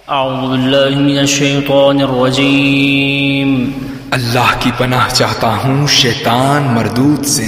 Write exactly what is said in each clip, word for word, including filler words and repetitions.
अऊज़ु बिल्लाहि मिनश्शैतानिर्रजीम। अल्लाह की पनाह चाहता हूँ शैतान मरदूद से।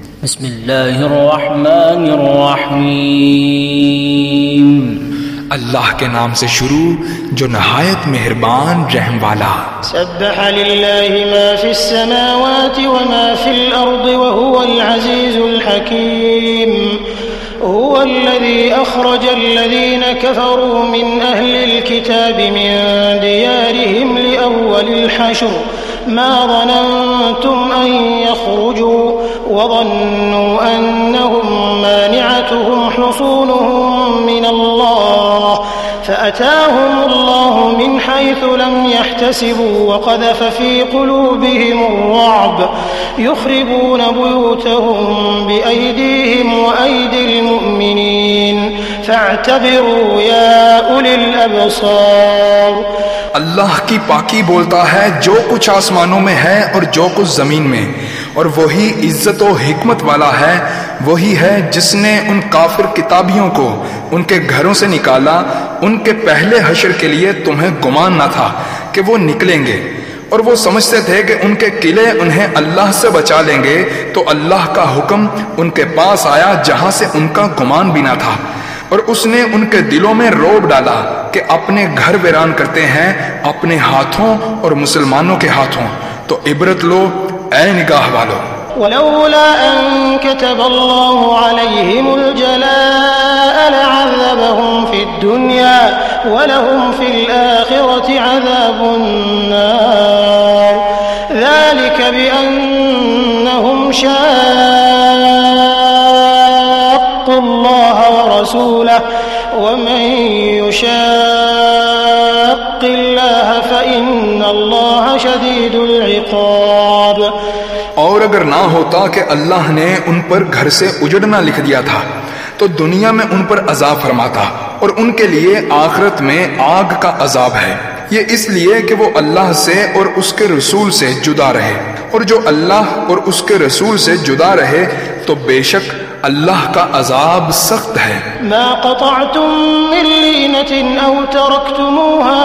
बिस्मिल्लाहिर्रहमानिर्रहीम। अल्लाह के नाम से शुरू जो नहायत मेहरबान रहम वाला। सब्बह लिल्लाहि मा फिस्समावाति व मा फिल अर्दि व हुवल अज़ीज़ुल हकीम। हुवल्लज़ी अख़रजल्लज़ीन कफ़रू मिन अहलिल किताबि मिन दियारिहिम लिअव्वलिल हश्र मा ज़ननतुम अन यख़रुजू व ज़न्नू अन्नहुम मानिअतुहुम हुसूनुहुम मिनल्लाह फ़अताहुमुल्लाहु मिन हैथु लम यहतसिबू व क़ज़फ़ फ़ी क़ुलूबिहिमुर्रअब युख़रिबून बुयूतहुम बिअयदीहिम व अयदिल मुमिनीन फ़अतबिरू या उलिल अबसार। अल्लाह की पाकी बोलता है जो कुछ आसमानों में है और जो कुछ जमीन में, और वही इज्जत व हिकमत वाला है। वही है जिसने उन काफिर किताबियों को उनके घरों से निकाला। उनके पहले हश्र के लिए तुम्हें गुमान न था कि वो निकलेंगे, और वो समझते थे कि उनके किले उन्हें अल्लाह से बचा लेंगे। तो अल्लाह का हुक्म उनके पास आया जहां से उनका गुमान भी न था, और उसने उनके दिलों में रोब डाला कि अपने घर वीरान करते हैं अपने हाथों और मुसलमानों के हाथों। तो इबरत लो ऐ निगाह वालो। वलौला अन कतबल्लाहु अलैहिमुल जलाअ लअज़बहुम फिद दुनिया वलहुम फिल आखिरति अज़ाबुन नार ज़ालिका बिअन्नहुम शाक़्क़ुल्लाह व रसूलहु वमन युशाक़्क़िल्लाह फ़इन्नल्लाह शदीदुल इक़ाब। और अगर ना होता कि अल्लाह ने उन पर घर से उजड़ना लिख दिया था तो दुनिया में उन पर अजाब फरमाता, और उनके लिए आखिरत में आग का अजाब है। ये इसलिए कि वो अल्लाह से और उसके रसूल से जुदा रहे, और जो अल्लाह और उसके रसूल से जुदा रहे तो बेशक अल्लाह का अजाब सख्त है। मा क़तअतुम मिन लीनतिन औ तरक्तुमूहा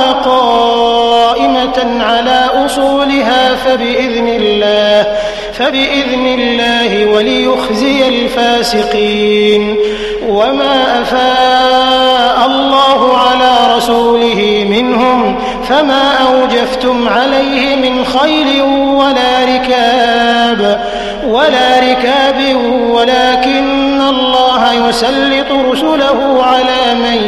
क़ाइमतन अला उसूलिहा फ़बिइज़्निल्लाह फ़बिइज़्निल्लाहि वलियुख़ज़ियल फ़ासिक़ीन। वमा अफ़ाअ अल्लाहु अला रसूलिहि मिनहुम फमा औजफ़्तुम अलैहि मिन ख़ैलिन वला रिकाब वला रिकाबिन वलाकिन्न अल्लाह युसल्लितु रुसुलहु अला मन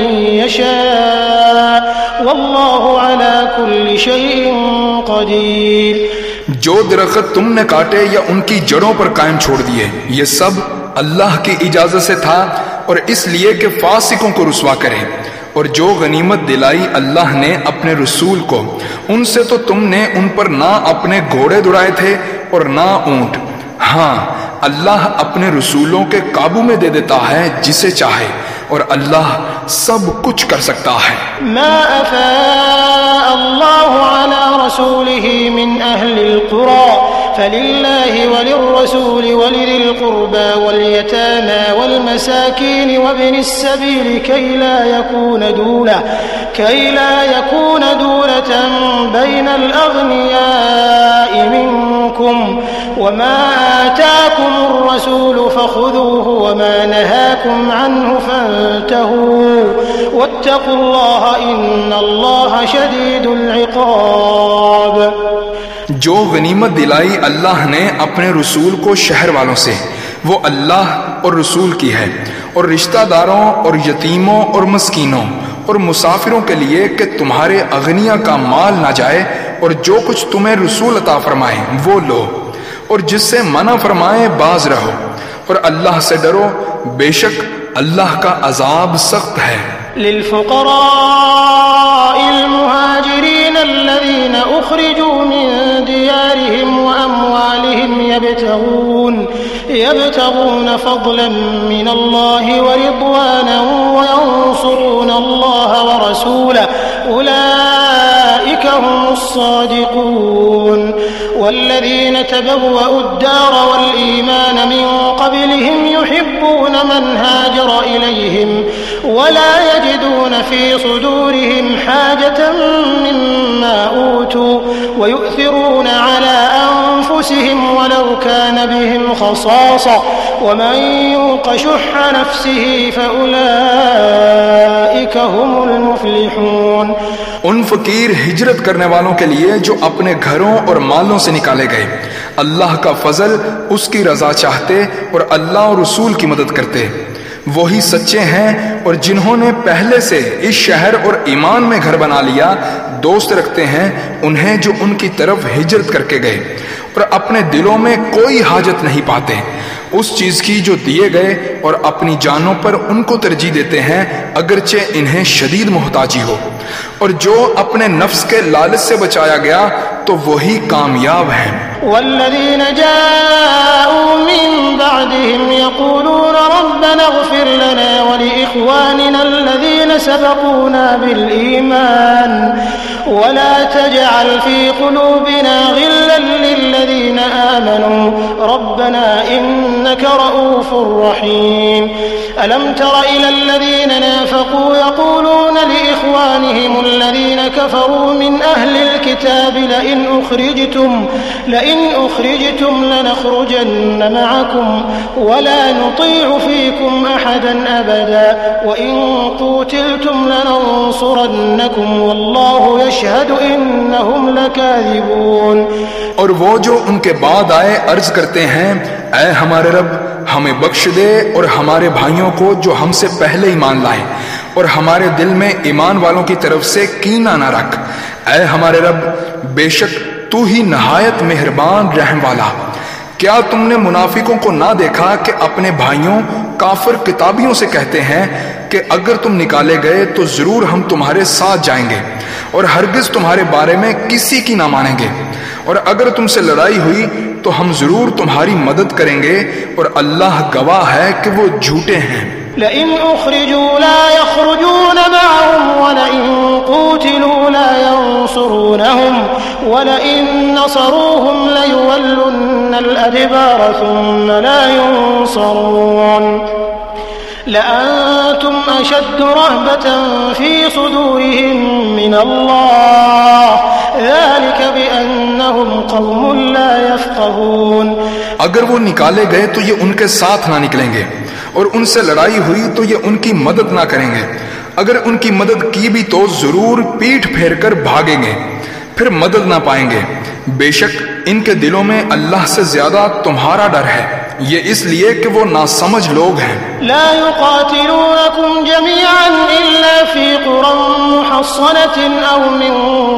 यशाअ वल्लाहु अला कुल्लि शैइन क़दीर। जो दरख्त तुमने काटे या उनकी जड़ों पर कायम छोड़ दिए, ये सब अल्लाह की इजाजत से था, और इसलिए कि फासिकों को रुसवा करे। और जो गनीमत दिलाई अल्लाह ने अपने रसूल को, उनसे तो तुमने उन पर ना अपने घोड़े दुड़ाए थे और ना ऊंट। हाँ, अल्लाह अपने रसूलों के काबू में दे देता है जिसे चाहे, और अल्लाह सब कुछ कर सकता है। मा अफ़ाअ अल्लाहु अला रसूलिहि मिन अहलिल क़ुरा फ़लिल्लाहि वलिर्रसूलि वलिज़िल क़ुर्बा वल्यतामा वल्मसाकीन वब्निस सबील कई ला यकून दूला कई ला यकून दूलतन बैनल अग़नियाइ मिनकुम वमा आताकुमुर रसूलु फ़ख़ुज़ूहु वमा नहाकुम अन्हु फ़न्तहू वत्तक़ुल्लाह इन्नल्लाह शदीदुल इक़ाब। जो गनीमत दिलाई अल्लाह ने अपने रसूल को शहर वालों से, वो अल्लाह और रसूल की है, और रिश्तेदारों और यतीमों और मस्कीनों और मुसाफिरों के लिए कि तुम्हारे अगनिया का माल ना जाए, और जो कुछ तुम्हें रसूल अता फरमाए वो लो, और जिससे मना फरमाए बाज रहो, और अल्लाह से डरो, बेशक अल्लाह का अजाब सख्त है। लिलफुक़राइल मुहाजिरीन अल्लज़ीना उख़रिजू मिन दियारिहिम व अम्वालिहिम यब्तगून यब्तगून फ़ज़लन मिनल्लाहि व रिज़वानन व यंसुरून अल्लाह व रसूलहु उलाइका हुमुस सादिक़ून। वल्लज़ीन तबव्वअु الدار والإيمان من قبلهم يحبون من هاجر إليهم ولا يجدون في صدورهم حاجة خصاصة ومن يوق شح نفسه فأولئك هم المفلحون। उन फकीर हिजरत करने वालों के लिए जो अपने घरों और मालों से निकाले गए, अल्लाह का फजल, उसकी रजा चाहते और अल्लाह और रसूल की मदद करते, वही सच्चे हैं। और जिन्होंने पहले से इस शहर और ईमान में घर बना लिया, दोस्त रखते हैं उन्हें जो उनकी तरफ हिजरत करके गए, और अपने दिलों में कोई हाजत नहीं पाते उस चीज की जो दिए गए, और अपनी जानों पर उनको तरजीह देते हैं अगरचे इन्हें शदीद मोहताजी हो। और जो अपने नफ्स के लालच से बचाया गया तो वही कामयाब हैं। वल्लज़ीन जाऊ मिन बअदिहिम यक़ूलून रब्बना इग़फिर लना व लिइख़वानिना अल्लज़ीन सबक़ूना बिल ईमान व ला तजअल फ़ी क़ुलूबिना ग़िल्लन लिल्लज़ीन आमनू रब्बना इन्नका रऊफ़ुर रहीम। अलम तर इलल्लज़ीन नाफ़क़ू यक़ूलून लिइख़वानिहिम الذين كفروا من أهل الكتاب لئن أخرجتم لئن أخرجتم لنخرجن معكم ولا نطيع فيكم أحدا أبدا وإن قوتلتم لننصرنكم والله يشهد إنهم لكاذبون। और वो जो उनके बाद आए अर्ज करते हैं, ऐ हमारे रब हमें बख्श दे और हमारे भाइयों को जो हमसे पहले ईमान लाए, और हमारे दिल में ईमान वालों की तरफ से कीना न रख। ऐ हमारे रब बेशक तू ही नहायत मेहरबान रहम वाला। क्या तुमने मुनाफिकों को ना देखा कि अपने भाइयों काफिर किताबियों से कहते हैं कि अगर तुम निकाले गए तो जरूर हम तुम्हारे साथ जाएंगे और हरगिज तुम्हारे बारे में किसी की ना मानेंगे, और अगर तुमसे लड़ाई हुई तो हम जरूर तुम्हारी मदद करेंगे, और अल्लाह गवाह है कि वो झूठे हैं। लइन उखरिजू ला यखरुजून मअहुम वलइन क़ूतिलू ला यंसुरूनहुम वलइन नसरूहुम लयुवल्लुन्नल अदबार थुम्मा ला युंसरून लअंतुम अशद्दु रहबतन फी सुदूरिहिम मिनल्लाह ज़ालिक बिअन्नहुम क़ौमुन ला यफ़क़हून। अगर वो निकाले गए तो ये उनके साथ ना निकलेंगे, और उनसे लड़ाई हुई तो ये उनकी मदद ना करेंगे। अगर उनकी मदद की भी तो जरूर पीठ फेर कर भागेंगे, फिर मदद ना पाएंगे। बेशक इनके दिलों में अल्लाह से ज्यादा तुम्हारा डर है, ये इसलिए कि वो नासमझ लोग हैं। ला युक़ातिलूनकुम जमीअन इल्ला फ़ी क़ुरन मुहस्सनतिन औ मिन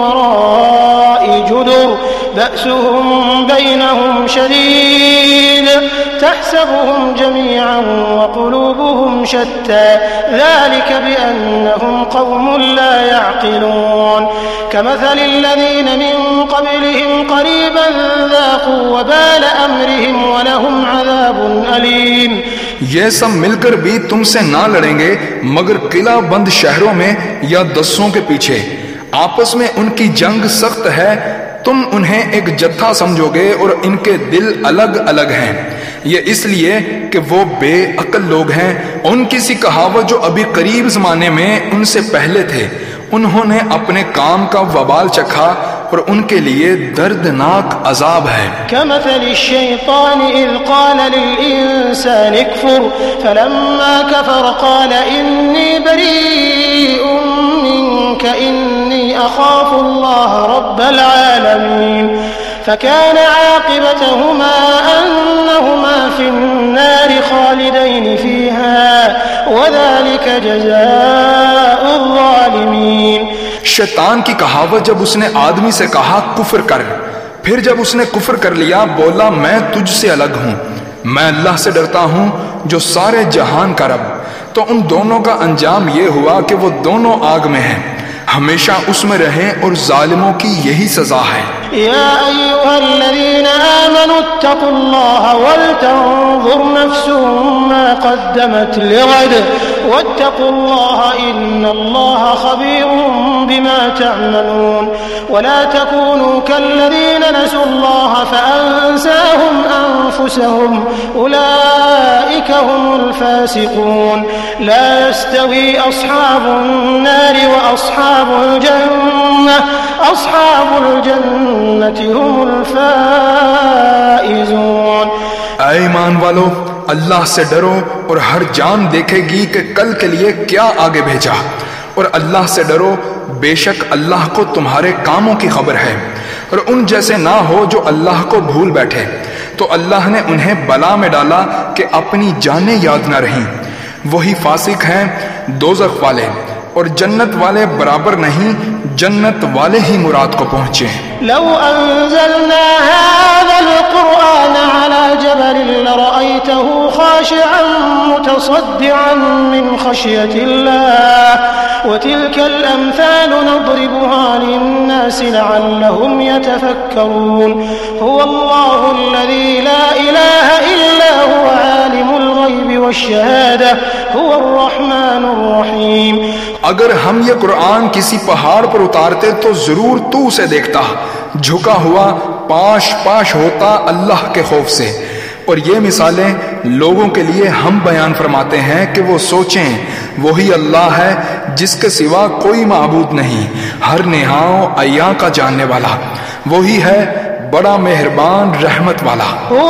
वराइ जुदुर बअसुहुम बैनहुम शदीद तहसबुहुम जमीअन व क़ुलूबुहुम शत्ता ज़ालिक बिअन्नहुम क़ौमुन ला यअक़िलून कमथलिल लज़ीना मिन क़ब्लिहिम क़रीबन ज़ाक़ू वबाल अम्रिहिम व लहुम अज़ाबुन अलीम। ये सब मिलकर भी तुमसे ना लड़ेंगे मगर किला बंद शहरों में या दस्सों के पीछे। आपस में उनकी जंग सख्त है, तुम उन्हें एक जत्था समझोगे और इनके दिल अलग अलग हैं। ये इसलिए कि वो बेअक्ल लोग हैं। उनकी सी कहावत जो अभी करीब जमाने में उनसे पहले थे, उन्होंने अपने काम का वबाल चखा और उनके लिए दर्दनाक अजाब है। कमथलि शैतान इज़ क़ाल लिल इंसान इक्फुर फलम्मा कफ़र क़ाल इन्नी बरीउम मिनका इन्नी अख़ाफ़ुल्लाह रब्बल आलमीन फकान आक़िबतहुमा अन्नहुमा फ़िन्नारि ख़ालिदैन फ़ीहा वज़ालिक जज़ाउज़ ज़ालिमीन। शैतान की कहावत जब उसने आदमी से कहा कुफ्र कर, फिर जब उसने कुफ्र कर लिया बोला मैं तुझसे अलग हूं, मैं अल्लाह से डरता हूं जो सारे जहान का रब, तो उन दोनों का अंजाम ये हुआ कि वो दोनों आग में हैं, हमेशा उसमें रहें, और जालिमों की यही सजा है। या अय्युहल्लज़ीना आमनू इत्तक़ुल्लाह वलतंज़ुर नफ्सुम मा क़द्दमत लिग़द वत्तक़ुल्लाह इन्नल्लाह ख़बीरुम बिमा तअमलून वला तकूनू कल्लज़ीना नसुल्लाह फ़अंसाहुम अनफुसहुम उलाइका हुमुल फ़ासिक़ून ला यस्तवी अस्हाबुन नारि व अस्हाबुल जन्नह अस्हाबुल जन्नति हुमुल फ़ाइज़ून। ऐ ईमान वालों, अल्लाह से डरो और हर जान देखेगी कि कल के लिए क्या आगे भेजा। और अल्लाह से डरो, बेशक अल्लाह को तुम्हारे कामों की खबर है। और उन जैसे ना हो जो अल्लाह को भूल बैठे, तो अल्लाह ने उन्हें बला में डाला कि अपनी जानें याद न रहीं। वही फासिक हैं दोज़ख वाले, और जन्नत वाले बराबर नहीं, जन्नत वाले ही मुराद को पहुंचे। लौ अंज़लना हाज़ल क़ुरआन अला जबलिन लरअयतहु ख़ाशिअन मुतसद्दिअन मिन ख़श्यतिल्लाह व तिल्कल अम्सालु नज़रिबुहा लिन्नासि लअल्लहुम यतफ़क्करून। हुवल्लाहु अल्लज़ी ला इलाहा इल्ला हुवा आलिमुल ग़ैबि वश्शहादा हुवर रहमानुर रहीम। अगर हम ये कुरान किसी पहाड़ पर उतारते तो जरूर तू उसे देखता, झुका हुआ पाश पाश होता अल्लाह के खौफ से। और ये मिसालें लोगों के लिए हम बयान फरमाते हैं कि वो सोचें, वही अल्लाह है जिसके सिवा कोई माबूद नहीं, हर नेहाओ अय्या का जानने वाला। वही है बड़ा मेहरबान रहमत वाला।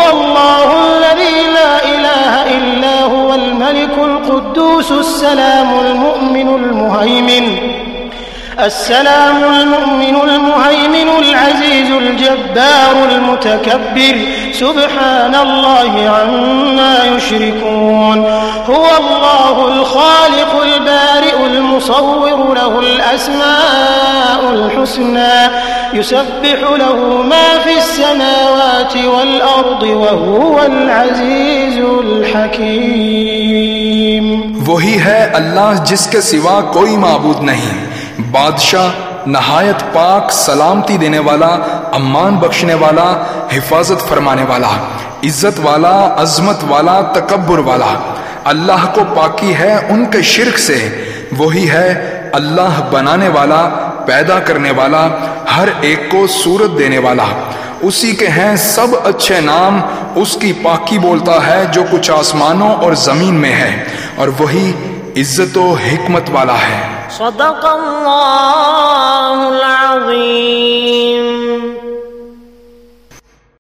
अस्सलामुल मुअ्मिनुल मुहैमिनुल अज़ीज़ुल जब्बारुल मुतकब्बिर सुब्हानल्लाहि अम्मा युश्रिकून। हुवल्लाहुल खालिकुल बारिउल मुसव्विरु लहुल अस्माउल हुस्ना युसब्बिहु लहु मा फिस समावाति वल अर्दि व हुवल अज़ीज़ुल हकीम। वही है अल्लाह जिसके सिवा कोई माबूद नहीं, बादशाह नहायत पाक, सलामती देने वाला, अम्मान बख्शने वाला, हिफाजत फरमाने वाला, इज्जत वाला, अजमत वाला, तकब्बुर वाला। अल्लाह को पाकी है उनके शिर्क से। वही है अल्लाह बनाने वाला, पैदा करने वाला, हर एक को सूरत देने वाला। उसी के हैं सब अच्छे नाम, उसकी पाकी बोलता है जो कुछ आसमानों और जमीन में है, और वही इज्जत व हिकमत वाला है। सदक़ल्लाहुल अज़ीम।